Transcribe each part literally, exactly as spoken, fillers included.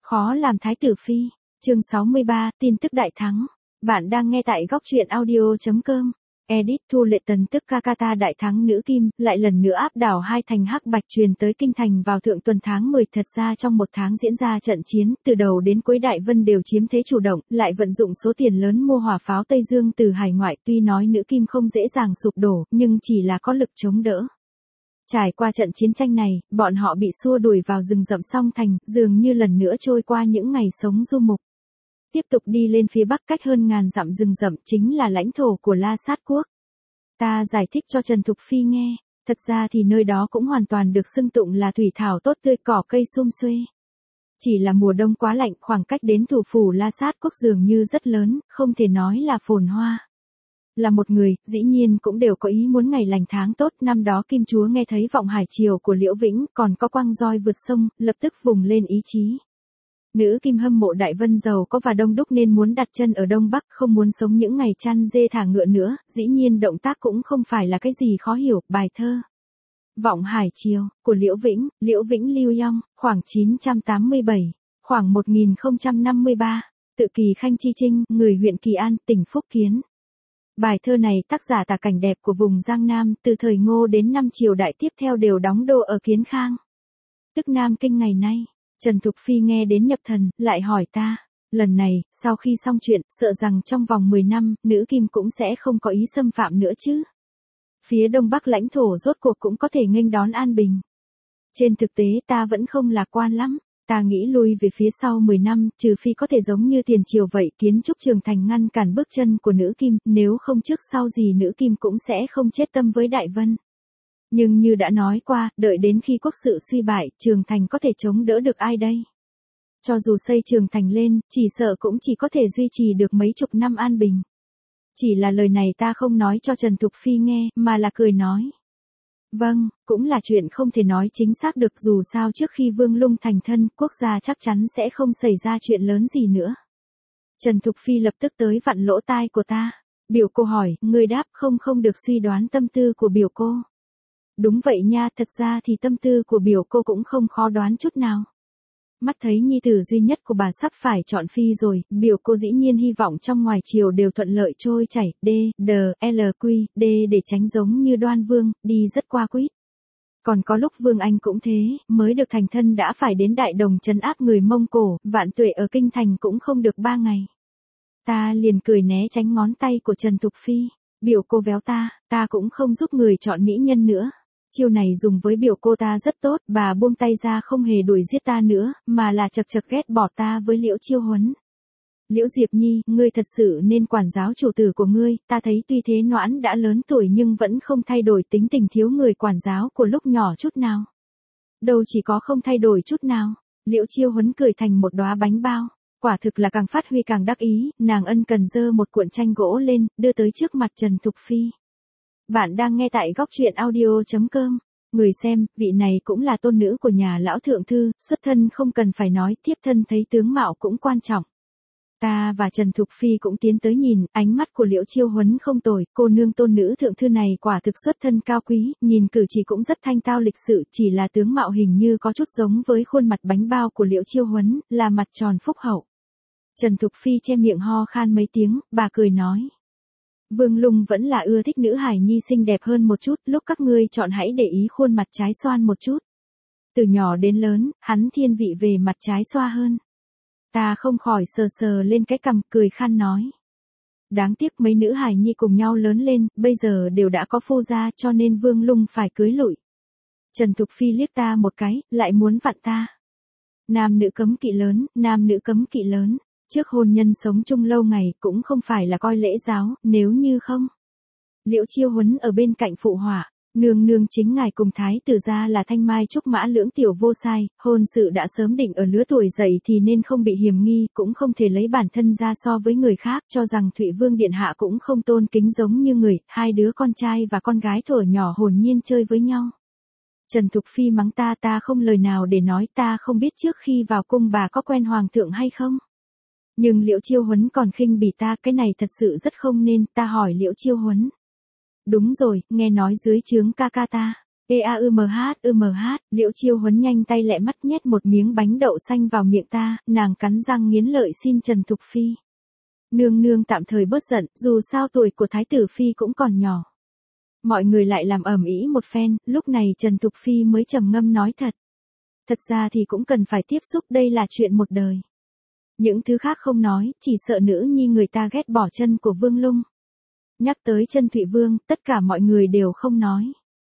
Khó làm thái tử phi. Chương sáu mươi ba, tin tức đại thắng. Bạn đang nghe tại góc truyện audio chấm com. Edit Thu Lệ Tần tức Kakata đại thắng nữ kim, lại lần nữa áp đảo hai thành hắc bạch truyền tới kinh thành vào thượng tuần tháng mười. Thật ra trong một tháng diễn ra trận chiến, từ đầu đến cuối Đại Vân đều chiếm thế chủ động, lại vận dụng số tiền lớn mua hỏa pháo Tây Dương từ hải ngoại. Tuy nói nữ kim không dễ dàng sụp đổ, nhưng chỉ là có lực chống đỡ. Trải qua trận chiến tranh này, bọn họ bị xua đuổi vào rừng rậm Song Thành, dường như lần nữa trôi qua những ngày sống du mục. Tiếp tục đi lên phía bắc cách hơn ngàn dặm rừng rậm chính là lãnh thổ của La Sát Quốc. Ta giải thích cho Trần Thục Phi nghe, thật ra thì nơi đó cũng hoàn toàn được xưng tụng là thủy thảo tốt tươi cỏ cây sum xuê. Chỉ là mùa đông quá lạnh, khoảng cách đến thủ phủ La Sát Quốc dường như rất lớn, không thể nói là phồn hoa. Là một người, dĩ nhiên cũng đều có ý muốn ngày lành tháng tốt. Năm đó Kim Chúa nghe thấy vọng hải triều của Liễu Vĩnh, còn có quăng roi vượt sông, lập tức vùng lên ý chí. Nữ kim hâm mộ Đại Vân giàu có và đông đúc nên muốn đặt chân ở Đông Bắc, không muốn sống những ngày chăn dê thả ngựa nữa. Dĩ nhiên động tác cũng không phải là cái gì khó hiểu. Bài thơ Vọng hải triều của Liễu Vĩnh, Liễu Vĩnh Lưu Yong, khoảng chín trăm tám mươi bảy, khoảng một nghìn không trăm năm mươi ba, tự Kỳ Khanh Chi Trinh, người huyện Kỳ An, tỉnh Phúc Kiến. Bài thơ này tác giả tả cảnh đẹp của vùng Giang Nam, từ thời Ngô đến năm triều đại tiếp theo đều đóng đô ở Kiến Khang, tức Nam Kinh ngày nay. Trần Thục Phi nghe đến nhập thần, lại hỏi ta, lần này, sau khi xong chuyện, sợ rằng trong vòng mười năm, nữ kim cũng sẽ không có ý xâm phạm nữa chứ. Phía Đông Bắc lãnh thổ rốt cuộc cũng có thể nghênh đón an bình. Trên thực tế ta vẫn không lạc quan lắm. Ta nghĩ lui về phía sau mười năm, trừ phi có thể giống như tiền triều vậy, kiến trúc trường thành ngăn cản bước chân của nữ kim, nếu không trước sau gì nữ kim cũng sẽ không chết tâm với Đại Vân. Nhưng như đã nói qua, đợi đến khi quốc sự suy bại, trường thành có thể chống đỡ được ai đây? Cho dù xây trường thành lên, chỉ sợ cũng chỉ có thể duy trì được mấy chục năm an bình. Chỉ là lời này ta không nói cho Trần Thục Phi nghe, mà là cười nói. Vâng, cũng là chuyện không thể nói chính xác được, dù sao trước khi Vương Lung thành thân, quốc gia chắc chắn sẽ không xảy ra chuyện lớn gì nữa. Trần Thục Phi lập tức tới vặn lỗ tai của ta. Biểu cô hỏi, người đáp không không được suy đoán tâm tư của biểu cô. Đúng vậy nha, thật ra thì tâm tư của biểu cô cũng không khó đoán chút nào. Mắt thấy nhi tử duy nhất của bà sắp phải chọn phi rồi, biểu cô dĩ nhiên hy vọng trong ngoài triều đều thuận lợi trôi chảy, D, D, L, Q, D để tránh giống như Đoan Vương, đi rất qua quýt. Còn có lúc Vương Anh cũng thế, mới được thành thân đã phải đến Đại Đồng trấn áp người Mông Cổ, Vạn Tuệ ở kinh thành cũng không được ba ngày. Ta liền cười né tránh ngón tay của Trần Thục Phi, biểu cô véo ta, ta cũng không giúp người chọn mỹ nhân nữa. Chiêu này dùng với biểu cô ta rất tốt, bà buông tay ra không hề đuổi giết ta nữa, mà là chật chật ghét bỏ ta với Liễu Chiêu Huấn. Liễu Diệp Nhi, ngươi thật sự nên quản giáo chủ tử của ngươi, ta thấy tuy thế Noãn đã lớn tuổi nhưng vẫn không thay đổi tính tình thiếu người quản giáo của lúc nhỏ chút nào. Đâu chỉ có không thay đổi chút nào, Liễu Chiêu Huấn cười thành một đóa bánh bao, quả thực là càng phát huy càng đắc ý, nàng ân cần giơ một cuộn tranh gỗ lên, đưa tới trước mặt Trần Thục Phi. Bạn đang nghe tại góc truyện audio chấm com. Người xem, vị này cũng là tôn nữ của nhà lão thượng thư, xuất thân không cần phải nói, thiếp thân thấy tướng mạo cũng quan trọng. Ta và Trần Thục Phi cũng tiến tới nhìn, ánh mắt của Liễu Chiêu Huấn không tồi, cô nương tôn nữ thượng thư này quả thực xuất thân cao quý, nhìn cử chỉ cũng rất thanh tao lịch sự, chỉ là tướng mạo hình như có chút giống với khuôn mặt bánh bao của Liễu Chiêu Huấn, là mặt tròn phúc hậu. Trần Thục Phi che miệng ho khan mấy tiếng, bà cười nói. Vương Lung vẫn là ưa thích nữ hài nhi xinh đẹp hơn một chút, lúc các ngươi chọn hãy để ý khuôn mặt trái xoan một chút. Từ nhỏ đến lớn, hắn thiên vị về mặt trái xoa hơn. Ta không khỏi sờ sờ lên cái cằm, cười khan nói. Đáng tiếc mấy nữ hài nhi cùng nhau lớn lên, bây giờ đều đã có phu gia cho nên Vương Lung phải cưới lụi. Trần Thục Phi liếc ta một cái, lại muốn vặn ta. Nam nữ cấm kỵ lớn, nam nữ cấm kỵ lớn. Trước hôn nhân sống chung lâu ngày cũng không phải là coi lễ giáo, nếu như không. Liễu Chiêu Huấn ở bên cạnh phụ họa, nương nương chính ngài cùng thái tử gia là thanh mai trúc mã lưỡng tiểu vô sai, hôn sự đã sớm định ở lứa tuổi dậy thì nên không bị hiềm nghi, cũng không thể lấy bản thân ra so với người khác, cho rằng Thụy Vương điện hạ cũng không tôn kính giống như người, hai đứa con trai và con gái thuở nhỏ hồn nhiên chơi với nhau. Trần Thục Phi mắng ta, ta không lời nào để nói, ta không biết trước khi vào cung bà có quen hoàng thượng hay không. Nhưng Liễu Chiêu Huấn còn khinh bỉ ta, cái này thật sự rất không nên, ta hỏi Liễu Chiêu Huấn. Đúng rồi, nghe nói dưới trướng ca ca ta, Ê a ư mh ư mh, Liễu Chiêu Huấn nhanh tay lẹ mắt nhét một miếng bánh đậu xanh vào miệng ta, nàng cắn răng nghiến lợi xin Trần Thục Phi. Nương nương tạm thời bớt giận, dù sao tuổi của Thái tử Phi cũng còn nhỏ. Mọi người lại làm ầm ĩ một phen, lúc này Trần Thục Phi mới trầm ngâm nói thật. Thật ra thì cũng cần phải tiếp xúc, đây là chuyện một đời. Những thứ khác không nói, chỉ sợ nữ nhi người ta ghét bỏ chân của Vương Lung. Nhắc tới chân Thụy Vương, tất cả mọi người đều không nói.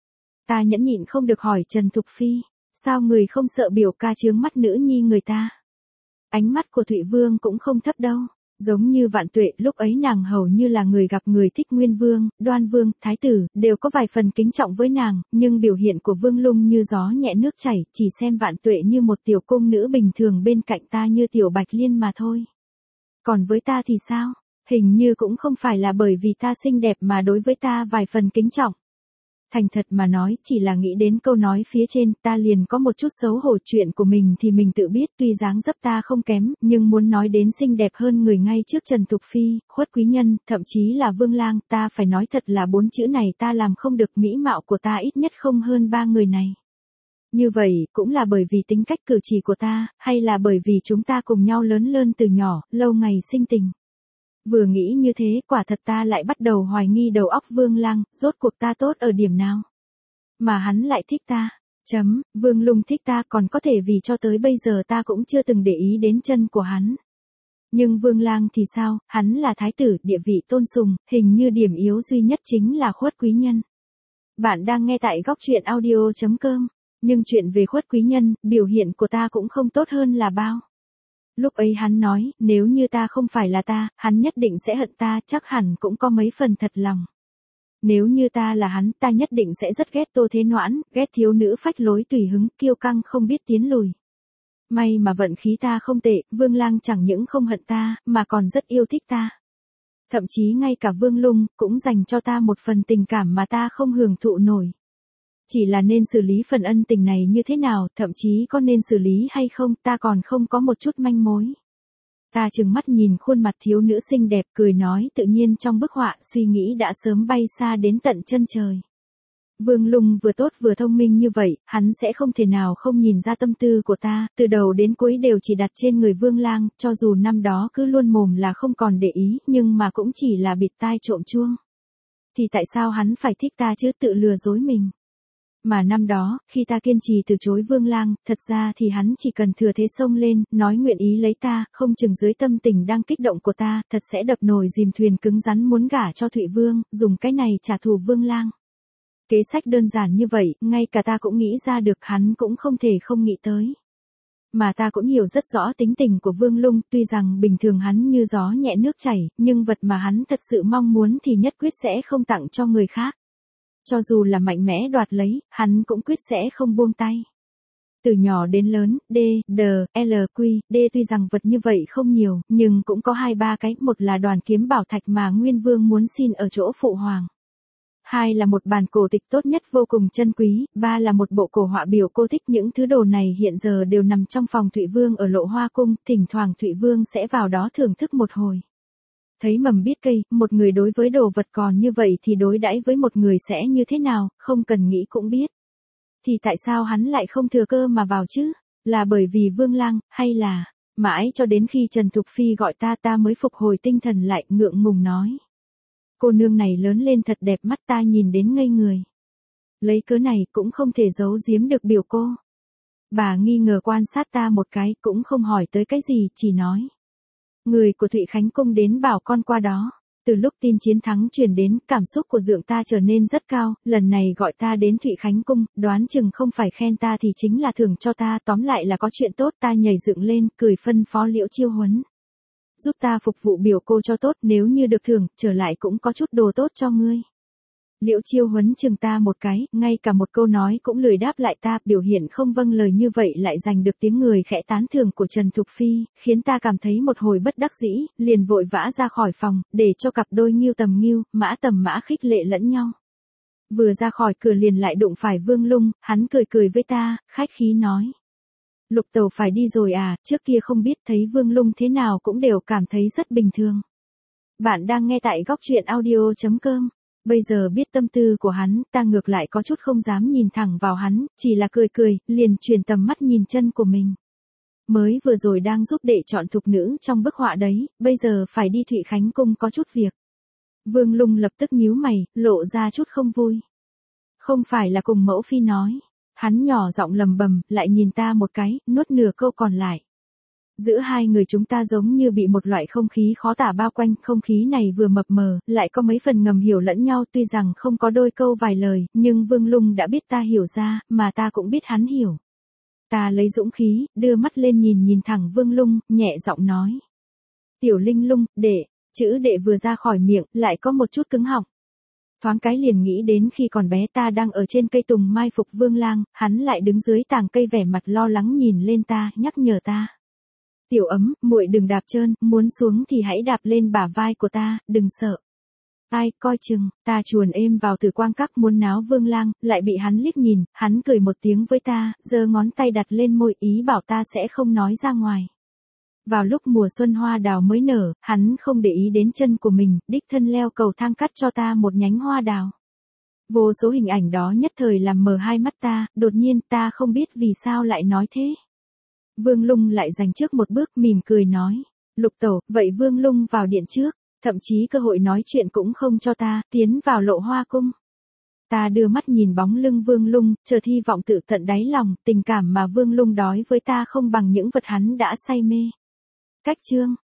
Ta nhẫn nhịn không được hỏi Trần Thục Phi, sao người không sợ biểu ca chướng mắt nữ nhi người ta? Ánh mắt của Thụy Vương cũng không thấp đâu, giống như Vạn Tuệ, lúc ấy nàng hầu như là người gặp người thích Nguyên Vương, Đoan Vương, Thái tử, đều có vài phần kính trọng với nàng, nhưng biểu hiện của Vương Lung như gió nhẹ nước chảy, chỉ xem Vạn Tuệ như một tiểu cung nữ bình thường, bên cạnh ta như tiểu Bạch Liên mà thôi. Còn với ta thì sao? Hình như cũng không phải là bởi vì ta xinh đẹp mà đối với ta vài phần kính trọng. Thành thật mà nói, chỉ là nghĩ đến câu nói phía trên, ta liền có một chút xấu hổ. Chuyện của mình thì mình tự biết, tuy dáng dấp ta không kém, nhưng muốn nói đến xinh đẹp hơn người ngay trước Trần Thục Phi, Khuất Quý Nhân, thậm chí là Vương Lang, ta phải nói thật là bốn chữ này ta làm không được, mỹ mạo của ta ít nhất không hơn ba người này. Như vậy, cũng là bởi vì tính cách cử chỉ của ta, hay là bởi vì chúng ta cùng nhau lớn lên từ nhỏ, lâu ngày sinh tình. Vừa nghĩ như thế, quả thật ta lại bắt đầu hoài nghi đầu óc Vương Lang, rốt cuộc ta tốt ở điểm nào? Mà hắn lại thích ta. Chấm, Vương Lung thích ta còn có thể vì cho tới bây giờ ta cũng chưa từng để ý đến chân của hắn. Nhưng Vương Lang thì sao, hắn là thái tử, địa vị tôn sùng, hình như điểm yếu duy nhất chính là Khuất Quý Nhân. Bạn đang nghe tại góc truyện audio chấm com, nhưng chuyện về Khuất Quý Nhân, biểu hiện của ta cũng không tốt hơn là bao. Lúc ấy hắn nói, nếu như ta không phải là ta, hắn nhất định sẽ hận ta, chắc hẳn cũng có mấy phần thật lòng. Nếu như ta là hắn, ta nhất định sẽ rất ghét Tô Thế Noãn, ghét thiếu nữ phách lối tùy hứng, kiêu căng không biết tiến lùi. May mà vận khí ta không tệ, Vương Lang chẳng những không hận ta, mà còn rất yêu thích ta. Thậm chí ngay cả Vương Lung, cũng dành cho ta một phần tình cảm mà ta không hưởng thụ nổi. Chỉ là nên xử lý phần ân tình này như thế nào, thậm chí có nên xử lý hay không, ta còn không có một chút manh mối. Ta trừng mắt nhìn khuôn mặt thiếu nữ xinh đẹp, cười nói tự nhiên trong bức họa, suy nghĩ đã sớm bay xa đến tận chân trời. Vương Lung vừa tốt vừa thông minh như vậy, hắn sẽ không thể nào không nhìn ra tâm tư của ta, từ đầu đến cuối đều chỉ đặt trên người Vương Lang, cho dù năm đó cứ luôn mồm là không còn để ý, nhưng mà cũng chỉ là bịt tai trộm chuông. Thì tại sao hắn phải thích ta chứ, tự lừa dối mình? Mà năm đó, khi ta kiên trì từ chối Vương Lang, thật ra thì hắn chỉ cần thừa thế xông lên, nói nguyện ý lấy ta, không chừng dưới tâm tình đang kích động của ta, thật sẽ đập nồi dìm thuyền cứng rắn muốn gả cho Thụy Vương, dùng cái này trả thù Vương Lang. Kế sách đơn giản như vậy, ngay cả ta cũng nghĩ ra được, hắn cũng không thể không nghĩ tới. Mà ta cũng hiểu rất rõ tính tình của Vương Lung, tuy rằng bình thường hắn như gió nhẹ nước chảy, nhưng vật mà hắn thật sự mong muốn thì nhất quyết sẽ không tặng cho người khác. Cho dù là mạnh mẽ đoạt lấy, hắn cũng quyết sẽ không buông tay. Từ nhỏ đến lớn, D, D, L, Q, D tuy rằng vật như vậy không nhiều, nhưng cũng có hai ba cái, một là đoàn kiếm bảo thạch mà Nguyên Vương muốn xin ở chỗ phụ hoàng. Hai là một bản cổ tịch tốt nhất vô cùng chân quý, ba là một bộ cổ họa biểu cô thích. Những thứ đồ này hiện giờ đều nằm trong phòng Thụy Vương ở Lộ Hoa Cung, thỉnh thoảng Thụy Vương sẽ vào đó thưởng thức một hồi. Thấy mầm biết cây, một người đối với đồ vật còn như vậy thì đối đãi với một người sẽ như thế nào, không cần nghĩ cũng biết. Thì tại sao hắn lại không thừa cơ mà vào chứ? Là bởi vì Vương Lang, hay là... Mãi cho đến khi Trần Thục Phi gọi ta ta mới phục hồi tinh thần lại, ngượng ngùng nói. Cô nương này lớn lên thật đẹp, mắt ta nhìn đến ngây người. Lấy cớ này cũng không thể giấu giếm được biểu cô. Bà nghi ngờ quan sát ta một cái, cũng không hỏi tới cái gì, chỉ nói. Người của Thụy Khánh Cung đến bảo con qua đó. Từ lúc tin chiến thắng truyền đến, cảm xúc của dượng ta trở nên rất cao, lần này gọi ta đến Thụy Khánh Cung, đoán chừng không phải khen ta thì chính là thưởng cho ta, tóm lại là có chuyện tốt. Ta nhảy dựng lên, cười phân phó Liễu Chiêu Huấn. Giúp ta phục vụ biểu cô cho tốt, nếu như được thưởng, trở lại cũng có chút đồ tốt cho ngươi. Liễu Chiêu Huấn chừng ta một cái, ngay cả một câu nói cũng lười đáp lại ta, biểu hiện không vâng lời như vậy lại giành được tiếng người khẽ tán thưởng của Trần Thục Phi, khiến ta cảm thấy một hồi bất đắc dĩ, liền vội vã ra khỏi phòng, để cho cặp đôi Ngưu Tầm Ngưu, Mã Tầm Mã khích lệ lẫn nhau. Vừa ra khỏi cửa liền lại đụng phải Vương Lung, hắn cười cười với ta, khách khí nói. Lục Tẩu phải đi rồi à, trước kia không biết, thấy Vương Lung thế nào cũng đều cảm thấy rất bình thường. Bạn đang nghe tại góc truyện audio chấm com. Bây giờ biết tâm tư của hắn, ta ngược lại có chút không dám nhìn thẳng vào hắn, chỉ là cười cười, liền chuyển tầm mắt nhìn chân của mình. Mới vừa rồi đang giúp đệ chọn thục nữ trong bức họa đấy, bây giờ phải đi Thụy Khánh Cung có chút việc. Vương Lung lập tức nhíu mày, lộ ra chút không vui. Không phải là cùng mẫu phi nói. Hắn nhỏ giọng lầm bầm, lại nhìn ta một cái, nuốt nửa câu còn lại. Giữa hai người chúng ta giống như bị một loại không khí khó tả bao quanh, không khí này vừa mập mờ, lại có mấy phần ngầm hiểu lẫn nhau, tuy rằng không có đôi câu vài lời, nhưng Vương Lung đã biết ta hiểu ra, mà ta cũng biết hắn hiểu. Ta lấy dũng khí, đưa mắt lên nhìn nhìn thẳng Vương Lung, nhẹ giọng nói. Tiểu Linh Lung, đệ, chữ đệ vừa ra khỏi miệng, lại có một chút cứng họng. Thoáng cái liền nghĩ đến khi còn bé ta đang ở trên cây tùng mai phục Vương Lang, hắn lại đứng dưới tàng cây vẻ mặt lo lắng nhìn lên ta, nhắc nhở ta. Tiểu Ấm, muội đừng đạp trơn, muốn xuống thì hãy đạp lên bả vai của ta, đừng sợ. Ai, coi chừng, ta chuồn êm vào Tử Quang Các muốn náo Vương Lang, lại bị hắn liếc nhìn, hắn cười một tiếng với ta, giơ ngón tay đặt lên môi ý bảo ta sẽ không nói ra ngoài. Vào lúc mùa xuân hoa đào mới nở, hắn không để ý đến chân của mình, đích thân leo cầu thang cắt cho ta một nhánh hoa đào. Vô số hình ảnh đó nhất thời làm mờ hai mắt ta, đột nhiên ta không biết vì sao lại nói thế. Vương Lung lại giành trước một bước mỉm cười nói, Lục tẩu, vậy Vương Lung vào điện trước, thậm chí cơ hội nói chuyện cũng không cho ta, tiến vào Lộ Hoa cung. Ta đưa mắt nhìn bóng lưng Vương Lung, chờ hy vọng tự tận đáy lòng, tình cảm mà Vương Lung đói với ta không bằng những vật hắn đã say mê. Cách chương